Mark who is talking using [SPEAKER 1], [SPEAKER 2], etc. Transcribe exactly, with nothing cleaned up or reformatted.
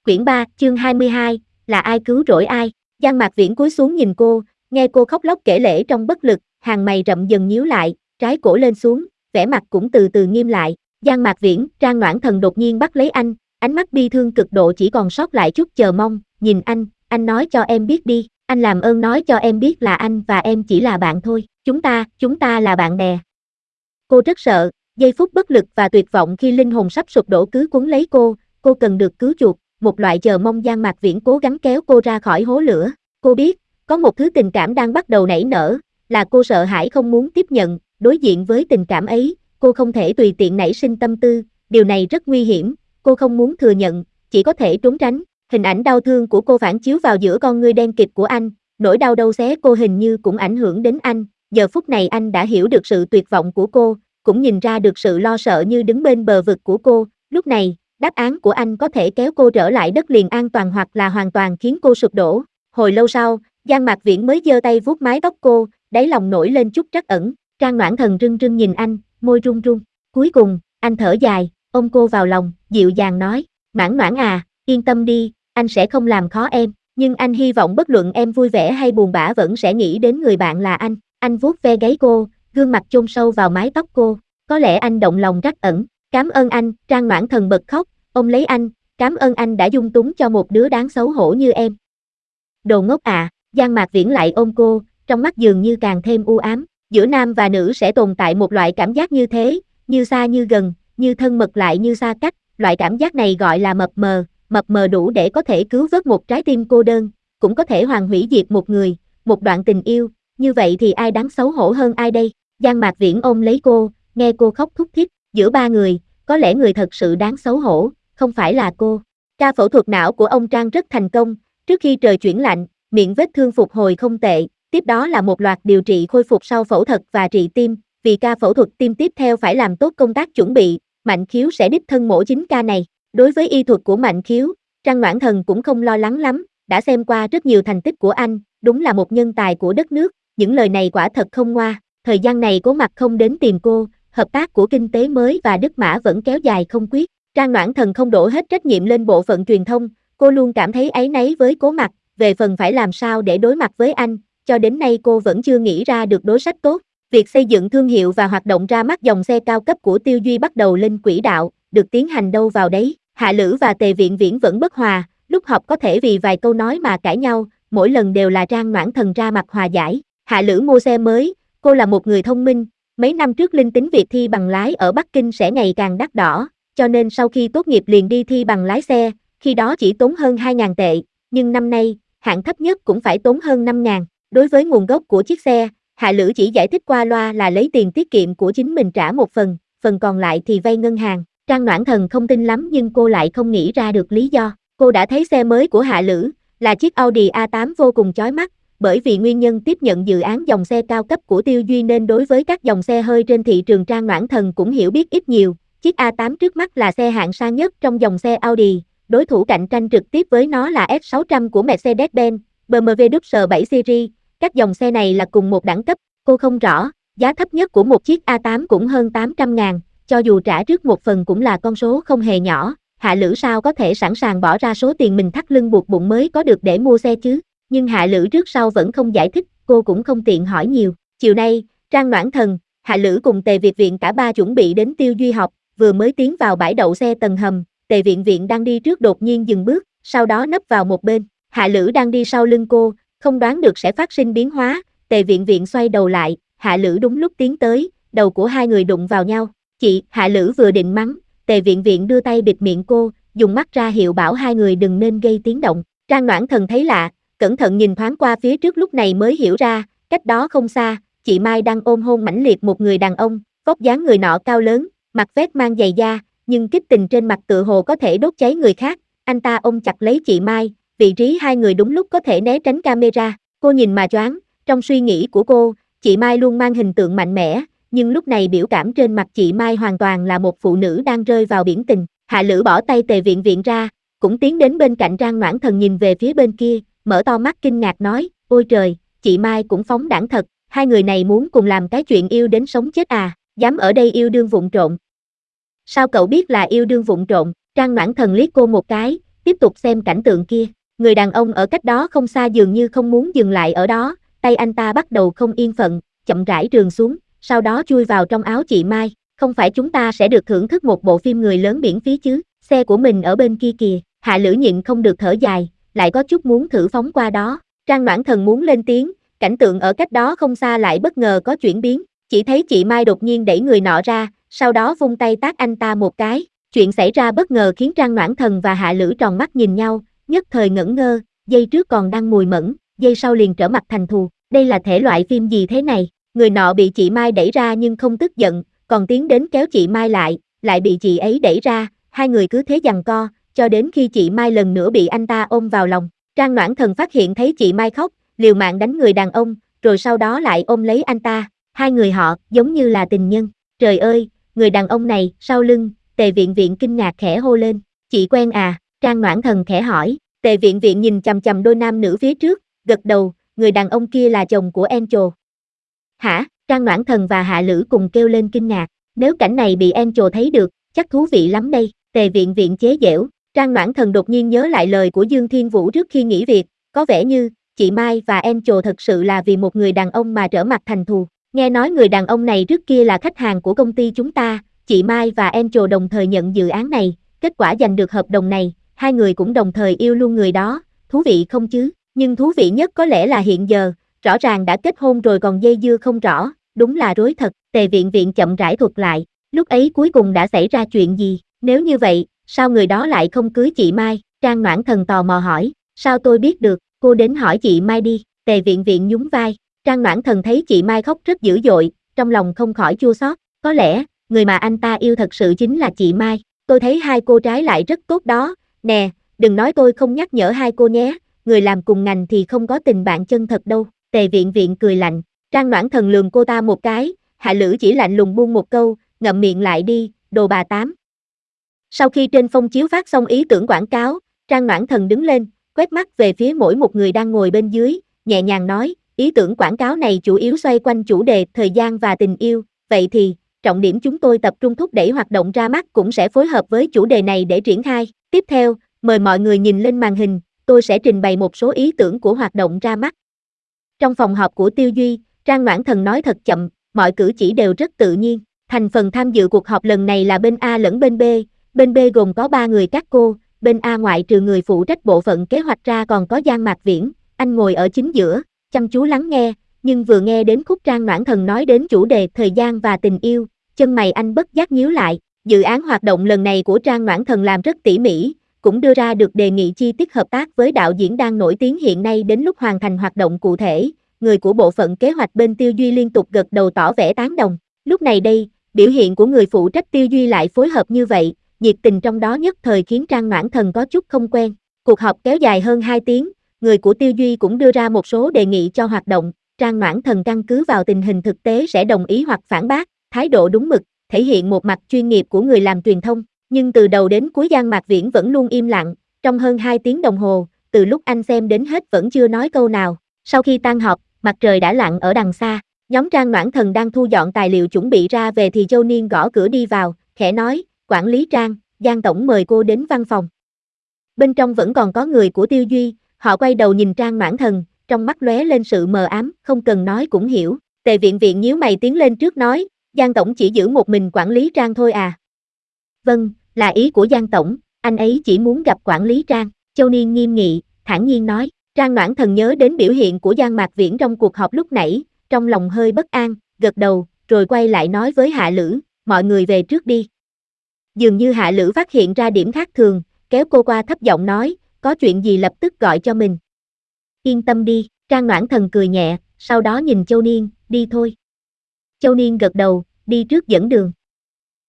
[SPEAKER 1] Quyển ba, chương hai mươi hai, là ai cứu rỗi ai? Giang Mạc Viễn cúi xuống nhìn cô, nghe cô khóc lóc kể lể trong bất lực, hàng mày rậm dần nhíu lại, trái cổ lên xuống, vẻ mặt cũng từ từ nghiêm lại. Giang Mạc Viễn, Trang Noãn Thần đột nhiên bắt lấy anh, ánh mắt bi thương cực độ chỉ còn sót lại chút chờ mong, nhìn anh, anh nói cho em biết đi, anh làm ơn nói cho em biết là anh và em chỉ là bạn thôi, chúng ta, chúng ta là bạn bè. Cô rất sợ, giây phút bất lực và tuyệt vọng khi linh hồn sắp sụp đổ cứ cuốn lấy cô, cô cần được cứu chuộc, một loại chờ mong. Giang Mạc Viễn cố gắng kéo cô ra khỏi hố lửa, cô biết, có một thứ tình cảm đang bắt đầu nảy nở, là cô sợ hãi không muốn tiếp nhận, đối diện với tình cảm ấy, cô không thể tùy tiện nảy sinh tâm tư, điều này rất nguy hiểm, cô không muốn thừa nhận, chỉ có thể trốn tránh. Hình ảnh đau thương của cô phản chiếu vào giữa con ngươi đen kịt của anh, nỗi đau đau xé cô hình như cũng ảnh hưởng đến anh, giờ phút này anh đã hiểu được sự tuyệt vọng của cô, cũng nhìn ra được sự lo sợ như đứng bên bờ vực của cô, lúc này, đáp án của anh có thể kéo cô trở lại đất liền an toàn hoặc là hoàn toàn khiến cô sụp đổ. Hồi lâu sau, Giang Mạc Viễn mới giơ tay vuốt mái tóc cô, đáy lòng nổi lên chút trắc ẩn. Trang Noãn Thần rưng rưng nhìn anh, môi run run. Cuối cùng, anh thở dài, ôm cô vào lòng, dịu dàng nói, Noãn Noãn à, yên tâm đi, anh sẽ không làm khó em, nhưng anh hy vọng bất luận em vui vẻ hay buồn bã vẫn sẽ nghĩ đến người bạn là anh. Anh vuốt ve gáy cô, gương mặt chôn sâu vào mái tóc cô, có lẽ anh động lòng trắc ẩn. Cảm ơn anh, Trang Noãn Thần bật khóc, ôm lấy anh, cảm ơn anh đã dung túng cho một đứa đáng xấu hổ như em. Đồ ngốc à, Giang Mạc Viễn lại ôm cô, trong mắt dường như càng thêm u ám, giữa nam và nữ sẽ tồn tại một loại cảm giác như thế, như xa như gần, như thân mật lại như xa cách, loại cảm giác này gọi là mập mờ, mập mờ đủ để có thể cứu vớt một trái tim cô đơn, cũng có thể hoàn hủy diệt một người, một đoạn tình yêu, như vậy thì ai đáng xấu hổ hơn ai đây? Giang Mạc Viễn ôm lấy cô, nghe cô khóc thút thít, giữa ba người, có lẽ người thật sự đáng xấu hổ, không phải là cô. Ca phẫu thuật não của ông Trang rất thành công, trước khi trời chuyển lạnh, miệng vết thương phục hồi không tệ, tiếp đó là một loạt điều trị khôi phục sau phẫu thuật và trị tim, vì ca phẫu thuật tim tiếp theo phải làm tốt công tác chuẩn bị, Mạnh Khiếu sẽ đích thân mổ chính ca này. Đối với y thuật của Mạnh Khiếu, Trang Noãn Thần cũng không lo lắng lắm, đã xem qua rất nhiều thành tích của anh, đúng là một nhân tài của đất nước, những lời này quả thật không ngoa. Thời gian này Cố Mặc không đến tìm cô, hợp tác của Kinh tế Mới và Đức Mã vẫn kéo dài không quyết. Trang Noãn Thần không đổ hết trách nhiệm lên bộ phận truyền thông, cô luôn cảm thấy áy náy với Cố Mặc, về phần phải làm sao để đối mặt với anh, cho đến nay cô vẫn chưa nghĩ ra được đối sách tốt. Việc xây dựng thương hiệu và hoạt động ra mắt dòng xe cao cấp của Tiêu Duy bắt đầu lên quỹ đạo, được tiến hành đâu vào đấy. Hạ Lữ và Tề Viện Viễn vẫn bất hòa, lúc họp có thể vì vài câu nói mà cãi nhau, mỗi lần đều là Trang Noãn Thần ra mặt hòa giải. Hạ Lữ mua xe mới, cô là một người thông minh, mấy năm trước linh tính việc thi bằng lái ở Bắc Kinh sẽ ngày càng đắt đỏ, cho nên sau khi tốt nghiệp liền đi thi bằng lái xe, khi đó chỉ tốn hơn hai nghìn tệ, nhưng năm nay, hạng thấp nhất cũng phải tốn hơn năm nghìn. Đối với nguồn gốc của chiếc xe, Hạ Lữ chỉ giải thích qua loa là lấy tiền tiết kiệm của chính mình trả một phần, phần còn lại thì vay ngân hàng. Trang Noãn Thần không tin lắm nhưng cô lại không nghĩ ra được lý do. Cô đã thấy xe mới của Hạ Lữ, là chiếc Audi a tám vô cùng chói mắt, bởi vì nguyên nhân tiếp nhận dự án dòng xe cao cấp của Tiêu Duy nên đối với các dòng xe hơi trên thị trường Trang Noãn Thần cũng hiểu biết ít nhiều. Chiếc a tám trước mắt là xe hạng sang nhất trong dòng xe Audi, đối thủ cạnh tranh trực tiếp với nó là S sáu trăm của Mercedes-Benz, bê em vê Double bảy Series, các dòng xe này là cùng một đẳng cấp, cô không rõ, giá thấp nhất của một chiếc a tám cũng hơn tám trăm ngàn, cho dù trả trước một phần cũng là con số không hề nhỏ. Hạ Lữ sao có thể sẵn sàng bỏ ra số tiền mình thắt lưng buộc bụng mới có được để mua xe chứ, nhưng Hạ Lữ trước sau vẫn không giải thích, cô cũng không tiện hỏi nhiều. Chiều nay, Trang Noãn Thần, Hạ Lữ cùng Tề Việt Viện cả ba chuẩn bị đến Tiêu Duy họp, vừa mới tiến vào bãi đậu xe tầng hầm, Tề Viện Viện đang đi trước đột nhiên dừng bước, sau đó nấp vào một bên, Hạ Lữ đang đi sau lưng cô, không đoán được sẽ phát sinh biến hóa, Tề Viện Viện xoay đầu lại, Hạ Lữ đúng lúc tiến tới, đầu của hai người đụng vào nhau. Chị, Hạ Lữ vừa định mắng, Tề Viện Viện đưa tay bịt miệng cô, dùng mắt ra hiệu bảo hai người đừng nên gây tiếng động. Trang Noãn Thần thấy lạ, cẩn thận nhìn thoáng qua phía trước lúc này mới hiểu ra, cách đó không xa, chị Mai đang ôm hôn mãnh liệt một người đàn ông, vóc dáng người nọ cao lớn, mặt vét mang giày da, nhưng kích tình trên mặt tựa hồ có thể đốt cháy người khác. Anh ta ôm chặt lấy chị Mai, vị trí hai người đúng lúc có thể né tránh camera. Cô nhìn mà choáng, trong suy nghĩ của cô, chị Mai luôn mang hình tượng mạnh mẽ, nhưng lúc này biểu cảm trên mặt chị Mai hoàn toàn là một phụ nữ đang rơi vào biển tình. Hạ Lữ bỏ tay Tề Viện Viện ra, cũng tiến đến bên cạnh Trang Noãn Thần nhìn về phía bên kia, mở to mắt kinh ngạc nói, ôi trời, chị Mai cũng phóng đãng thật, hai người này muốn cùng làm cái chuyện yêu đến sống chết à, dám ở đây yêu đương vụng trộn. Sao cậu biết là yêu đương vụng trộn? Trang Noãn Thần liếc cô một cái, tiếp tục xem cảnh tượng kia. Người đàn ông ở cách đó không xa dường như không muốn dừng lại ở đó, tay anh ta bắt đầu không yên phận, chậm rãi trườn xuống, sau đó chui vào trong áo chị Mai. Không phải chúng ta sẽ được thưởng thức một bộ phim người lớn miễn phí chứ, xe của mình ở bên kia kìa. Hạ Lữ nhịn không được thở dài, lại có chút muốn thử phóng qua đó. Trang Noãn Thần muốn lên tiếng, cảnh tượng ở cách đó không xa lại bất ngờ có chuyển biến, chỉ thấy chị Mai đột nhiên đẩy người nọ ra, sau đó vung tay tát anh ta một cái. Chuyện xảy ra bất ngờ khiến Trang Noãn Thần và Hạ Lữ tròn mắt nhìn nhau, nhất thời ngẩn ngơ, giây trước còn đang mùi mẫn, giây sau liền trở mặt thành thù. Đây là thể loại phim gì thế này? Người nọ bị chị Mai đẩy ra nhưng không tức giận, còn tiến đến kéo chị Mai lại, lại bị chị ấy đẩy ra, hai người cứ thế giằng co, cho đến khi chị Mai lần nữa bị anh ta ôm vào lòng. Trang Noãn Thần phát hiện thấy chị Mai khóc, liều mạng đánh người đàn ông, rồi sau đó lại ôm lấy anh ta. Hai người họ giống như là tình nhân. Trời ơi, người đàn ông này, sau lưng, Tề Viện Viện kinh ngạc khẽ hô lên. Chị quen à? Trang Noãn Thần khẽ hỏi. Tề Viện Viện nhìn chằm chằm đôi nam nữ phía trước, gật đầu, người đàn ông kia là chồng của Angel. Hả? Trang Noãn Thần và Hạ Lữ cùng kêu lên kinh ngạc. Nếu cảnh này bị Angel thấy được, chắc thú vị lắm đây. Tề Viện Viện chế giễu. Trang Noãn Thần đột nhiên nhớ lại lời của Dương Thiên Vũ trước khi nghỉ việc, có vẻ như chị Mai và Angel thật sự là vì một người đàn ông mà trở mặt thành thù. Nghe nói người đàn ông này trước kia là khách hàng của công ty chúng ta, chị Mai và Angel đồng thời nhận dự án này, kết quả giành được hợp đồng này, hai người cũng đồng thời yêu luôn người đó, thú vị không chứ? Nhưng thú vị nhất có lẽ là hiện giờ, rõ ràng đã kết hôn rồi còn dây dưa không rõ, đúng là rối thật. Tề Viện Viện chậm rãi thuật lại, lúc ấy cuối cùng đã xảy ra chuyện gì? Nếu như vậy, sao người đó lại không cưới chị Mai? Trang Noãn Thần tò mò hỏi. Sao tôi biết được? Cô đến hỏi chị Mai đi. Tề Viện Viện nhún vai. Trang Noãn Thần thấy chị Mai khóc rất dữ dội, trong lòng không khỏi chua xót. Có lẽ, người mà anh ta yêu thật sự chính là chị Mai. Tôi thấy hai cô trái lại rất tốt đó. Nè, đừng nói tôi không nhắc nhở hai cô nhé. Người làm cùng ngành thì không có tình bạn chân thật đâu. Tề Viện Viện cười lạnh. Trang Noãn Thần lườm cô ta một cái. Hạ Lữ chỉ lạnh lùng buông một câu, ngậm miệng lại đi, đồ bà tám. Sau khi trên phông chiếu phát xong ý tưởng quảng cáo, Trang Noãn Thần đứng lên, quét mắt về phía mỗi một người đang ngồi bên dưới, nhẹ nhàng nói, ý tưởng quảng cáo này chủ yếu xoay quanh chủ đề thời gian và tình yêu, vậy thì, trọng điểm chúng tôi tập trung thúc đẩy hoạt động ra mắt cũng sẽ phối hợp với chủ đề này để triển khai. Tiếp theo, mời mọi người nhìn lên màn hình, tôi sẽ trình bày một số ý tưởng của hoạt động ra mắt. Trong phòng họp của Tiêu Duy, Trang Noãn Thần nói thật chậm, mọi cử chỉ đều rất tự nhiên. Thành phần tham dự cuộc họp lần này là bên A lẫn bên B, bên B gồm có ba người các cô, bên A ngoại trừ người phụ trách bộ phận kế hoạch ra còn có Giang Mạc Viễn, anh ngồi ở chính giữa, chăm chú lắng nghe, nhưng vừa nghe đến khúc Trang Noãn Thần nói đến chủ đề thời gian và tình yêu, chân mày anh bất giác nhíu lại. Dự án hoạt động lần này của Trang Noãn Thần làm rất tỉ mỉ, cũng đưa ra được đề nghị chi tiết hợp tác với đạo diễn đang nổi tiếng hiện nay đến lúc hoàn thành hoạt động cụ thể. Người của bộ phận kế hoạch bên Tiêu Duy liên tục gật đầu tỏ vẻ tán đồng. Lúc này đây, biểu hiện của người phụ trách Tiêu Duy lại phối hợp như vậy, nhiệt tình trong đó nhất thời khiến Trang Noãn Thần có chút không quen. Cuộc họp kéo dài hơn hai tiếng, người của Tiêu Duy cũng đưa ra một số đề nghị cho hoạt động, Trang Noãn Thần căn cứ vào tình hình thực tế sẽ đồng ý hoặc phản bác, thái độ đúng mực, thể hiện một mặt chuyên nghiệp của người làm truyền thông, nhưng từ đầu đến cuối Giang Mạc Viễn vẫn luôn im lặng, trong hơn hai tiếng đồng hồ, từ lúc anh xem đến hết vẫn chưa nói câu nào. Sau khi tan họp, mặt trời đã lặn ở đằng xa, nhóm Trang Noãn Thần đang thu dọn tài liệu chuẩn bị ra về thì Châu Niên gõ cửa đi vào, khẽ nói, quản lý Trang, Giang tổng mời cô đến văn phòng. Bên trong vẫn còn có người của Tiêu Duy, họ quay đầu nhìn Trang Noãn Thần, trong mắt lóe lên sự mờ ám, không cần nói cũng hiểu. Tề Viện Viện nhíu mày tiến lên trước nói, Giang tổng chỉ giữ một mình quản lý Trang thôi à? Vâng, là ý của Giang tổng, anh ấy chỉ muốn gặp quản lý Trang. Châu Niên nghiêm nghị, thản nhiên nói. Trang Noãn Thần nhớ đến biểu hiện của Giang Mạc Viễn trong cuộc họp lúc nãy, trong lòng hơi bất an, gật đầu, rồi quay lại nói với Hạ Lữ, mọi người về trước đi. Dường như Hạ Lữ phát hiện ra điểm khác thường, kéo cô qua thấp giọng nói, có chuyện gì lập tức gọi cho mình. Yên tâm đi, Trang Noãn Thần cười nhẹ, sau đó nhìn Châu Niên, đi thôi. Châu Niên gật đầu, đi trước dẫn đường.